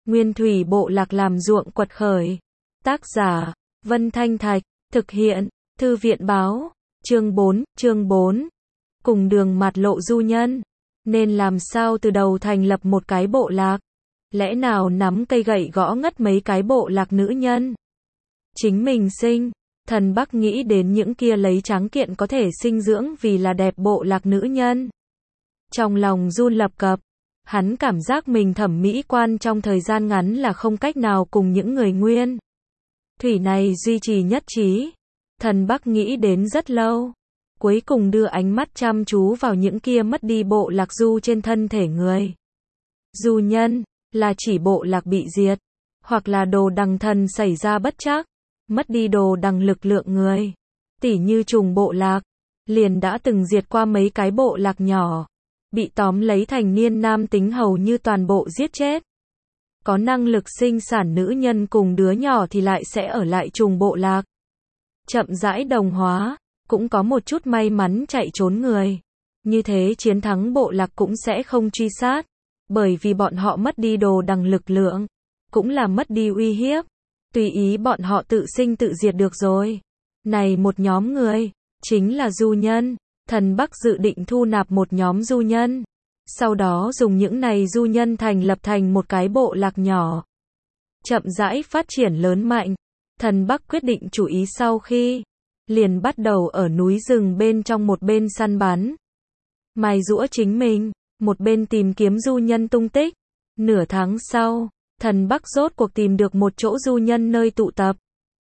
Nguyên thủy bộ lạc làm ruộng quật khởi. Tác giả, Vân Thanh Thạch, thực hiện, Thư viện báo, chương 4. Cùng đường mạt lộ du nhân. Nên làm sao từ đầu thành lập một cái bộ lạc? Lẽ nào nắm cây gậy gõ ngất mấy cái bộ lạc nữ nhân? Chính mình sinh. Thần Bắc nghĩ đến những kia lấy tráng kiện có thể sinh dưỡng vì là đẹp bộ lạc nữ nhân. Trong lòng run lập cập, hắn cảm giác mình thẩm mỹ quan trong thời gian ngắn là không cách nào cùng những người nguyên thủy này duy trì nhất trí. Thần Bắc nghĩ đến rất lâu, cuối cùng đưa ánh mắt chăm chú vào những kia mất đi bộ lạc du trên thân thể người. Du nhân, là chỉ bộ lạc bị diệt, hoặc là đồ đằng thần xảy ra bất trắc, mất đi đồ đằng lực lượng người. Tỉ như trùng bộ lạc, liền đã từng diệt qua mấy cái bộ lạc nhỏ, bị tóm lấy thành niên nam tính hầu như toàn bộ giết chết. Có năng lực sinh sản nữ nhân cùng đứa nhỏ thì lại sẽ ở lại trùng bộ lạc. Chậm rãi đồng hóa, cũng có một chút may mắn chạy trốn người. Như thế chiến thắng bộ lạc cũng sẽ không truy sát, bởi vì bọn họ mất đi đồ đằng lực lượng, cũng là mất đi uy hiếp. Tùy ý bọn họ tự sinh tự diệt được rồi. Này một nhóm người, chính là du nhân. Thần Bắc dự định thu nạp một nhóm du nhân, sau đó dùng những này du nhân thành lập thành một cái bộ lạc nhỏ, chậm rãi phát triển lớn mạnh. Thần Bắc quyết định chủ ý sau khi, liền bắt đầu ở núi rừng bên trong một bên săn bắn, mài giũa chính mình, một bên tìm kiếm du nhân tung tích. Nửa tháng sau, Thần Bắc rốt cuộc tìm được một chỗ du nhân nơi tụ tập.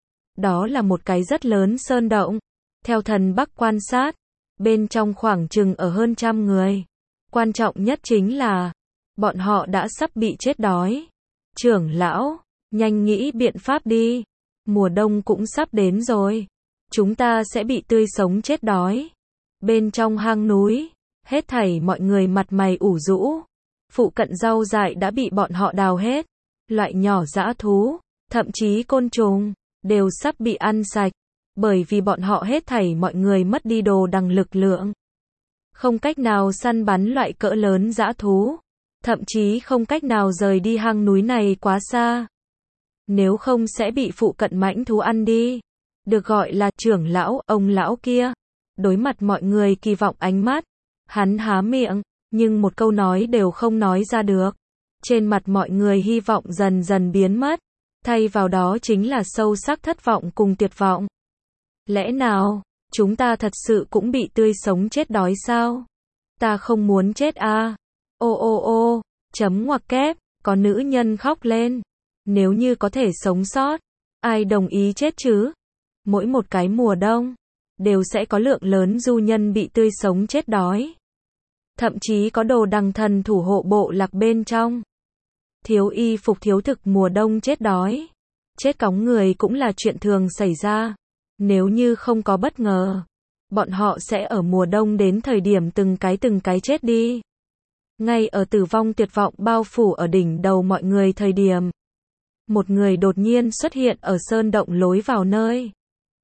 Đó là một cái rất lớn sơn động. Theo Thần Bắc quan sát, bên trong khoảng chừng ở hơn 100 người. Quan trọng nhất chính là, bọn họ đã sắp bị chết đói. Trưởng lão, nhanh nghĩ biện pháp đi. Mùa đông cũng sắp đến rồi. Chúng ta sẽ bị tươi sống chết đói. Bên trong hang núi, hết thảy mọi người mặt mày ủ rũ. Phụ cận rau dại đã bị bọn họ đào hết. Loại nhỏ dã thú, thậm chí côn trùng, đều sắp bị ăn sạch. Bởi vì bọn họ hết thảy mọi người mất đi đồ đằng lực lượng. Không cách nào săn bắn loại cỡ lớn dã thú. Thậm chí không cách nào rời đi hang núi này quá xa. Nếu không sẽ bị phụ cận mãnh thú ăn đi. Được gọi là trưởng lão, ông lão kia. Đối mặt mọi người kỳ vọng ánh mắt. Hắn há miệng, nhưng một câu nói đều không nói ra được. Trên mặt mọi người hy vọng dần dần biến mất. Thay vào đó chính là sâu sắc thất vọng cùng tuyệt vọng. Lẽ nào, chúng ta thật sự cũng bị tươi sống chết đói sao? Ta không muốn chết à? Ô, chấm ngoặc kép, có nữ nhân khóc lên. Nếu như có thể sống sót, ai đồng ý chết chứ? Mỗi một cái mùa đông, đều sẽ có lượng lớn du nhân bị tươi sống chết đói. Thậm chí có đồ đằng thần thủ hộ bộ lạc bên trong. Thiếu y phục thiếu thực mùa đông chết đói. Chết cóng người cũng là chuyện thường xảy ra. Nếu như không có bất ngờ, bọn họ sẽ ở mùa đông đến thời điểm từng cái chết đi. Ngay ở tử vong tuyệt vọng bao phủ ở đỉnh đầu mọi người thời điểm, một người đột nhiên xuất hiện ở sơn động lối vào nơi.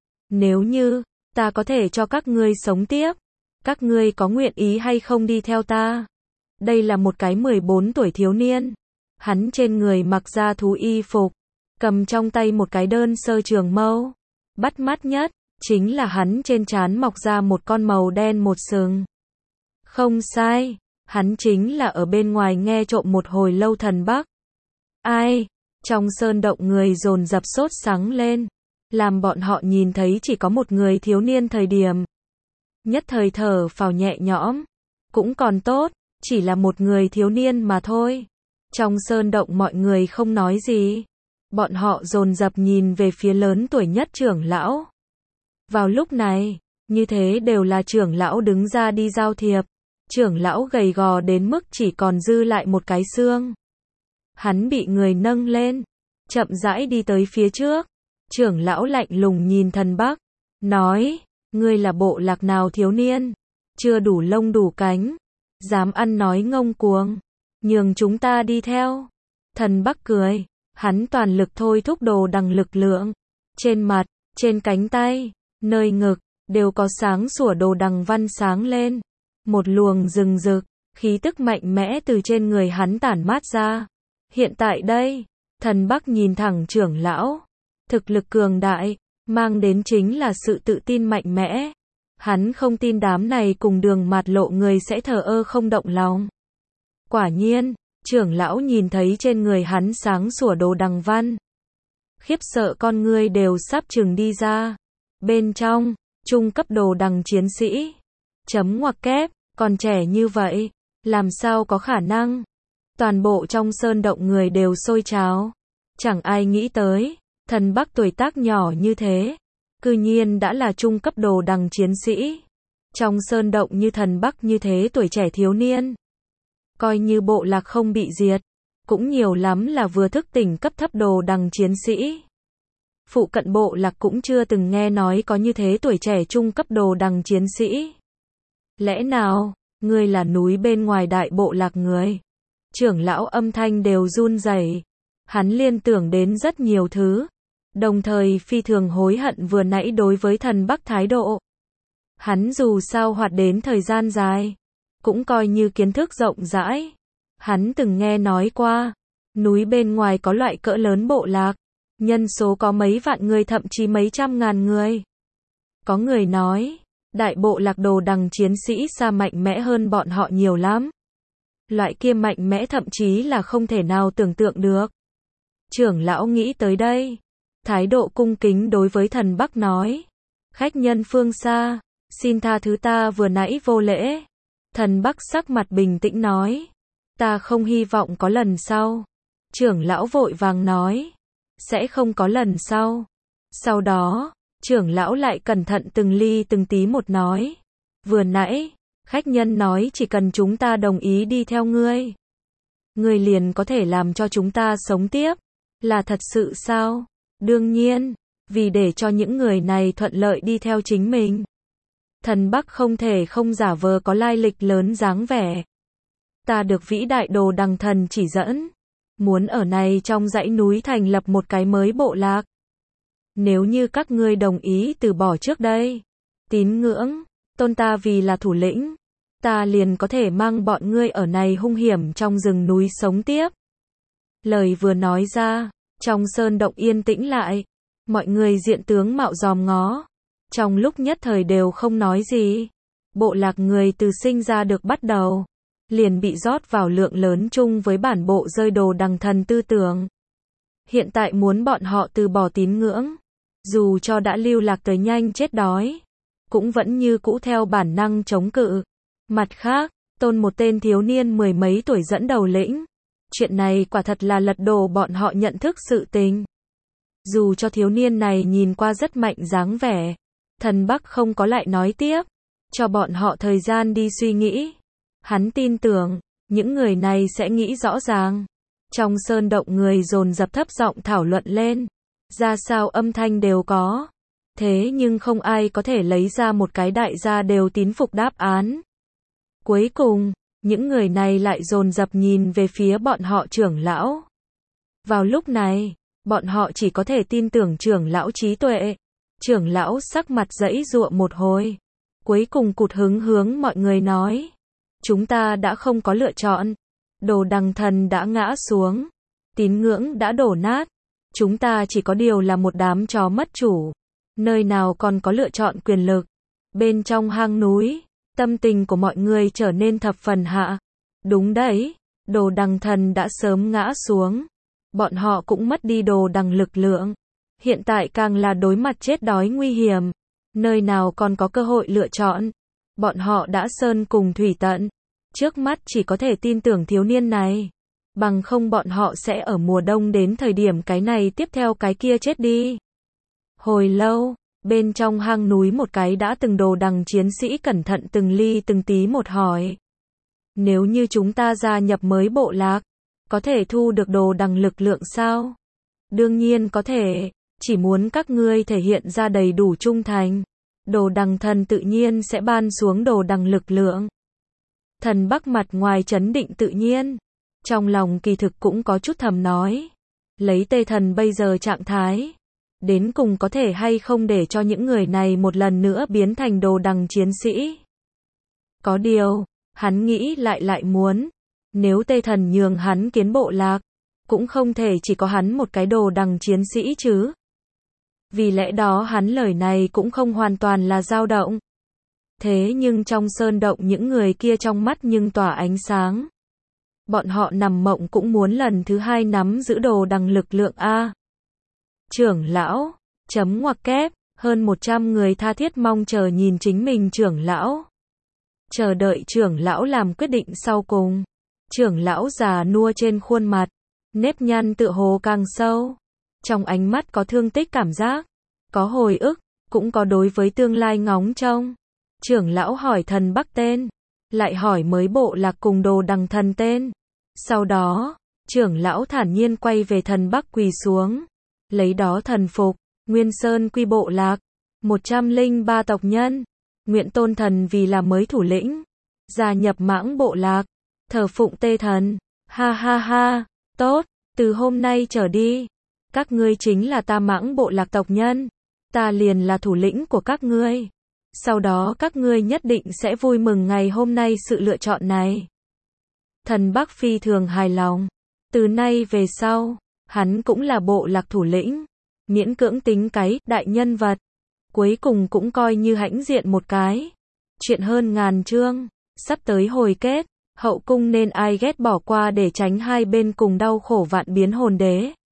Nếu như, ta có thể cho các ngươi sống tiếp, các ngươi có nguyện ý hay không đi theo ta? Đây là một cái 14 tuổi thiếu niên. Hắn trên người mặc da thú y phục, cầm trong tay một cái đơn sơ trường mâu. Bắt mắt nhất, chính là hắn trên trán mọc ra một con màu đen một sừng. Không sai, hắn chính là ở bên ngoài nghe trộm một hồi lâu Thần Bắc. Ai? Trong sơn động người dồn dập sốt sắng lên. Làm bọn họ nhìn thấy chỉ có một người thiếu niên thời điểm. Nhất thời thở phào nhẹ nhõm. Cũng còn tốt, chỉ là một người thiếu niên mà thôi. Trong sơn động mọi người không nói gì. Bọn họ dồn dập nhìn về phía lớn tuổi nhất trưởng lão. Vào lúc này, như thế đều là trưởng lão đứng ra đi giao thiệp. Trưởng lão gầy gò đến mức chỉ còn dư lại một cái xương. Hắn bị người nâng lên, chậm rãi đi tới phía trước. Trưởng lão lạnh lùng nhìn Thần Bắc, nói, ngươi là bộ lạc nào thiếu niên, chưa đủ lông đủ cánh, dám ăn nói ngông cuồng, nhường chúng ta đi theo. Thần Bắc cười, hắn toàn lực thôi thúc đồ đằng lực lượng. Trên mặt, trên cánh tay, nơi ngực, đều có sáng sủa đồ đằng văn sáng lên. Một luồng rừng rực, khí tức mạnh mẽ từ trên người hắn tản mát ra. Hiện tại đây, Thần Bắc nhìn thẳng trưởng lão. Thực lực cường đại, mang đến chính là sự tự tin mạnh mẽ. Hắn không tin đám này cùng Đường Mạt Lộ người sẽ thờ ơ không động lòng. Quả nhiên, trưởng lão nhìn thấy trên người hắn sáng sủa đồ đằng văn. Khiếp sợ con ngươi đều sắp chừng đi ra. Bên trong, trung cấp đồ đằng chiến sĩ. Chấm ngoặc kép, còn trẻ như vậy, làm sao có khả năng? Toàn bộ trong sơn động người đều sôi trào. Chẳng ai nghĩ tới, Thần Bắc tuổi tác nhỏ như thế, cư nhiên đã là trung cấp đồ đằng chiến sĩ. Trong sơn động như Thần Bắc như thế tuổi trẻ thiếu niên, coi như bộ lạc không bị diệt, cũng nhiều lắm là vừa thức tỉnh cấp thấp đồ đằng chiến sĩ. Phụ cận bộ lạc cũng chưa từng nghe nói có như thế tuổi trẻ trung cấp đồ đằng chiến sĩ. Lẽ nào, ngươi là núi bên ngoài đại bộ lạc người? Trưởng lão âm thanh đều run rẩy. Hắn liên tưởng đến rất nhiều thứ, đồng thời phi thường hối hận vừa nãy đối với Thần Bắc thái độ. Hắn dù sao hoạt đến thời gian dài, cũng coi như kiến thức rộng rãi. Hắn từng nghe nói qua, núi bên ngoài có loại cỡ lớn bộ lạc, nhân số có mấy vạn người thậm chí mấy trăm ngàn người. Có người nói, đại bộ lạc đồ đằng chiến sĩ xa mạnh mẽ hơn bọn họ nhiều lắm. Loại kia mạnh mẽ thậm chí là không thể nào tưởng tượng được. Trưởng lão nghĩ tới đây, thái độ cung kính đối với Thần Bắc nói. Khách nhân phương xa, xin tha thứ ta vừa nãy vô lễ. Thần Bắc sắc mặt bình tĩnh nói. Ta không hy vọng có lần sau. Trưởng lão vội vàng nói. Sẽ không có lần sau. Sau đó, trưởng lão lại cẩn thận từng ly từng tí một nói. Vừa nãy, khách nhân nói chỉ cần chúng ta đồng ý đi theo ngươi, ngươi liền có thể làm cho chúng ta sống tiếp. Là thật sự sao? Đương nhiên, vì để cho những người này thuận lợi đi theo chính mình. Thần Bắc không thể không giả vờ có lai lịch lớn dáng vẻ. Ta được vĩ đại đồ đằng thần chỉ dẫn, muốn ở này trong dãy núi thành lập một cái mới bộ lạc. Nếu như các ngươi đồng ý từ bỏ trước đây, tín ngưỡng, tôn ta vì là thủ lĩnh, ta liền có thể mang bọn ngươi ở này hung hiểm trong rừng núi sống tiếp. Lời vừa nói ra, trong sơn động yên tĩnh lại, mọi người diện tướng mạo dòm ngó, trong lúc nhất thời đều không nói gì. Bộ lạc người từ sinh ra được bắt đầu, liền bị rót vào lượng lớn chung với bản bộ rơi đồ đằng thần tư tưởng. Hiện tại muốn bọn họ từ bỏ tín ngưỡng, dù cho đã lưu lạc tới nhanh chết đói, cũng vẫn như cũ theo bản năng chống cự. Mặt khác, tôn một tên thiếu niên mười mấy tuổi dẫn đầu lĩnh. Chuyện này quả thật là lật đổ bọn họ nhận thức sự tình. Dù cho thiếu niên này nhìn qua rất mạnh dáng vẻ, Thần Bắc không có lại nói tiếp, cho bọn họ thời gian đi suy nghĩ. Hắn tin tưởng, những người này sẽ nghĩ rõ ràng. Trong sơn động người dồn dập thấp giọng thảo luận lên. Ra sao âm thanh đều có. Thế nhưng không ai có thể lấy ra một cái đại gia đều tín phục đáp án. Cuối cùng, những người này lại dồn dập nhìn về phía bọn họ trưởng lão. Vào lúc này, bọn họ chỉ có thể tin tưởng trưởng lão trí tuệ. Trưởng lão sắc mặt giãy giụa một hồi, cuối cùng cụt hứng hướng mọi người nói. Chúng ta đã không có lựa chọn. Đồ đằng thần đã ngã xuống. Tín ngưỡng đã đổ nát. Chúng ta chỉ có điều là một đám chó mất chủ. Nơi nào còn có lựa chọn quyền lực. Bên trong hang núi, tâm tình của mọi người trở nên thập phần hạ. Đúng đấy, đồ đằng thần đã sớm ngã xuống. Bọn họ cũng mất đi đồ đằng lực lượng. Hiện tại càng là đối mặt chết đói nguy hiểm. Nơi nào còn có cơ hội lựa chọn. Bọn họ đã sơn cùng thủy tận. Trước mắt chỉ có thể tin tưởng thiếu niên này. Bằng không bọn họ sẽ ở mùa đông đến thời điểm cái này tiếp theo cái kia chết đi. Hồi lâu, bên trong hang núi một cái đã từng đồ đằng chiến sĩ cẩn thận từng ly từng tí một hỏi. Nếu như chúng ta gia nhập mới bộ lạc, có thể thu được đồ đằng lực lượng sao? Đương nhiên có thể, chỉ muốn các ngươi thể hiện ra đầy đủ trung thành. Đồ đằng thần tự nhiên sẽ ban xuống đồ đằng lực lượng. Thần Bắc mặt ngoài trấn định tự nhiên, trong lòng kỳ thực cũng có chút thầm nói. Lấy Tê Thần bây giờ trạng thái, đến cùng có thể hay không để cho những người này một lần nữa biến thành đồ đằng chiến sĩ. Có điều, hắn nghĩ lại muốn, nếu Tê Thần nhường hắn kiến bộ lạc, cũng không thể chỉ có hắn một cái đồ đằng chiến sĩ chứ. Vì lẽ đó hắn lời này cũng không hoàn toàn là dao động. Thế nhưng trong sơn động những người kia trong mắt nhưng tỏa ánh sáng. Bọn họ nằm mộng cũng muốn lần thứ hai nắm giữ đồ đằng lực lượng A. Trưởng lão, chấm ngoặc kép, hơn 100 người tha thiết mong chờ nhìn chính mình trưởng lão. Chờ đợi trưởng lão làm quyết định sau cùng. Trưởng lão già nua trên khuôn mặt, nếp nhăn tựa hồ càng sâu. Trong ánh mắt có thương tích cảm giác, có hồi ức, cũng có đối với tương lai ngóng trông. Trưởng lão hỏi thần Bắc tên, lại hỏi mới bộ lạc cùng đồ đằng thần tên. Sau đó, trưởng lão thản nhiên quay về thần Bắc quỳ xuống, lấy đó thần phục, Nguyên Sơn quy bộ lạc, 103 tộc nhân, nguyện tôn thần vì là mới thủ lĩnh, gia nhập Mãng bộ lạc, thờ phụng Tê thần, ha ha ha, tốt, từ hôm nay trở đi, các ngươi chính là ta Mãng bộ lạc tộc nhân, ta liền là thủ lĩnh của các ngươi. Sau đó các ngươi nhất định sẽ vui mừng ngày hôm nay sự lựa chọn này. Thần Bắc phi thường hài lòng. Từ nay về sau, hắn cũng là bộ lạc thủ lĩnh. Miễn cưỡng tính cái đại nhân vật. Cuối cùng cũng coi như hãnh diện một cái. Chuyện hơn ngàn chương. Sắp tới hồi kết. Hậu cung nên ai ghét bỏ qua để tránh hai bên cùng đau khổ vạn biến hồn đế.